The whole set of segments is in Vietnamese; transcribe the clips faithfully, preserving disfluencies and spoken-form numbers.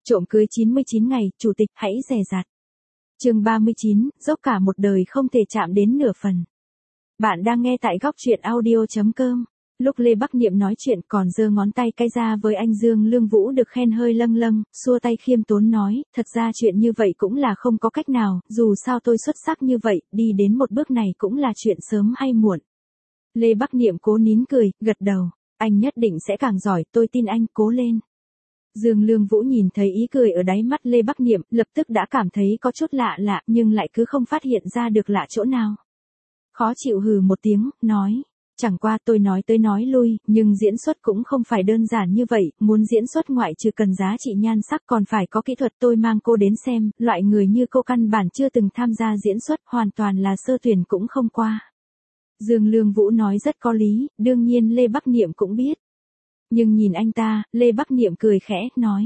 Trộm cưới chín mươi chín ngày, chủ tịch hãy dè dặt. Chương ba mươi chín, dốc cả một đời không thể chạm đến nửa phần. Bạn đang nghe tại góc truyện audio chấm com. Lúc Lê Bắc Niệm nói chuyện còn giơ ngón tay cái ra với anh Dương Lương Vũ được khen hơi lâng lâng, xua tay khiêm tốn nói, thật ra chuyện như vậy cũng là không có cách nào, dù sao tôi xuất sắc như vậy, đi đến một bước này cũng là chuyện sớm hay muộn. Lê Bắc Niệm cố nín cười, gật đầu, anh nhất định sẽ càng giỏi, tôi tin anh, cố lên. Dương Lương Vũ nhìn thấy ý cười ở đáy mắt Lê Bắc Niệm, lập tức đã cảm thấy có chút lạ lạ, nhưng lại cứ không phát hiện ra được lạ chỗ nào. Khó chịu hừ một tiếng, nói, chẳng qua tôi nói tới nói lui, nhưng diễn xuất cũng không phải đơn giản như vậy, muốn diễn xuất ngoại trừ cần giá trị nhan sắc còn phải có kỹ thuật. Tôi mang cô đến xem, loại người như cô căn bản chưa từng tham gia diễn xuất, hoàn toàn là sơ tuyển cũng không qua. Dương Lương Vũ nói rất có lý, đương nhiên Lê Bắc Niệm cũng biết. Nhưng nhìn anh ta, Lê Bắc Niệm cười khẽ, nói.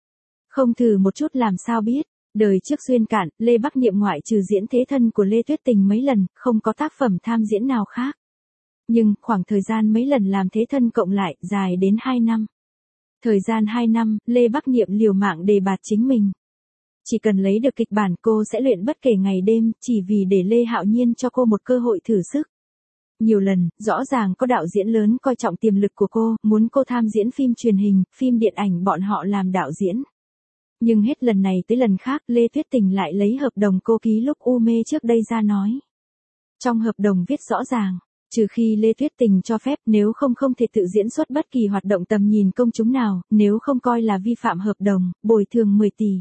Không thử một chút làm sao biết, đời trước xuyên cạn, Lê Bắc Niệm ngoại trừ diễn thế thân của Lê Tuyết Tình mấy lần, không có tác phẩm tham diễn nào khác. Nhưng, khoảng thời gian mấy lần làm thế thân cộng lại, dài đến hai năm. Thời gian hai năm, Lê Bắc Niệm liều mạng đề bạt chính mình. Chỉ cần lấy được kịch bản cô sẽ luyện bất kể ngày đêm, chỉ vì để Lê Hạo Nhiên cho cô một cơ hội thử sức. Nhiều lần, rõ ràng có đạo diễn lớn coi trọng tiềm lực của cô, muốn cô tham diễn phim truyền hình, phim điện ảnh bọn họ làm đạo diễn. Nhưng hết lần này tới lần khác, Lê Tuyết Tình lại lấy hợp đồng cô ký lúc u mê trước đây ra nói. Trong hợp đồng viết rõ ràng, trừ khi Lê Tuyết Tình cho phép, nếu không không thể tự diễn xuất bất kỳ hoạt động tầm nhìn công chúng nào, nếu không coi là vi phạm hợp đồng, bồi thường mười tỷ.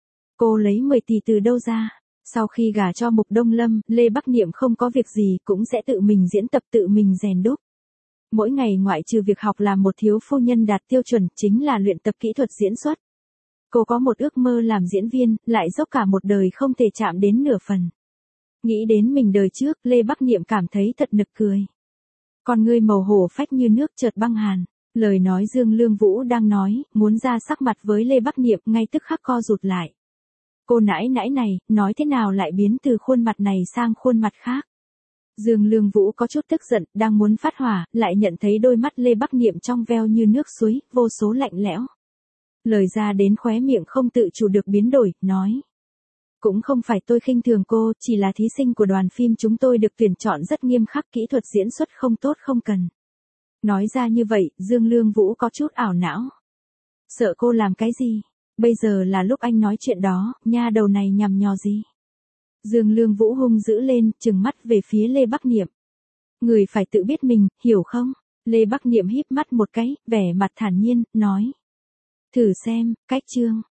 Cô lấy mười tỷ từ đâu ra? Sau khi gả cho Mục Đông Lâm, Lê Bắc Niệm không có việc gì cũng sẽ tự mình diễn tập tự mình rèn đúc. Mỗi ngày ngoại trừ việc học làm một thiếu phu nhân đạt tiêu chuẩn chính là luyện tập kỹ thuật diễn xuất. Cô có một ước mơ làm diễn viên, lại dốc cả một đời không thể chạm đến nửa phần. Nghĩ đến mình đời trước, Lê Bắc Niệm cảm thấy thật nực cười. Con ngươi màu hổ phách như nước chợt băng hàn. Lời nói Dương Lương Vũ đang nói, muốn ra sắc mặt với Lê Bắc Niệm ngay tức khắc co rụt lại. Cô nãi nãi này, nói thế nào lại biến từ khuôn mặt này sang khuôn mặt khác. Dương Lương Vũ có chút tức giận, đang muốn phát hỏa, lại nhận thấy đôi mắt Lê Bắc Niệm trong veo như nước suối, vô số lạnh lẽo. Lời ra đến khóe miệng không tự chủ được biến đổi, nói. Cũng không phải tôi khinh thường cô, chỉ là thí sinh của đoàn phim chúng tôi được tuyển chọn rất nghiêm khắc, kỹ thuật diễn xuất không tốt không cần. Nói ra như vậy, Dương Lương Vũ có chút ảo não. Sợ cô làm cái gì? Bây giờ là lúc anh nói chuyện đó, nha đầu này nhằm nhò gì? Dương Lương Vũ hung dữ lên, trừng mắt về phía Lê Bắc Niệm. Người phải tự biết mình, hiểu không? Lê Bắc Niệm híp mắt một cái, vẻ mặt thản nhiên, nói. Thử xem, cách chương.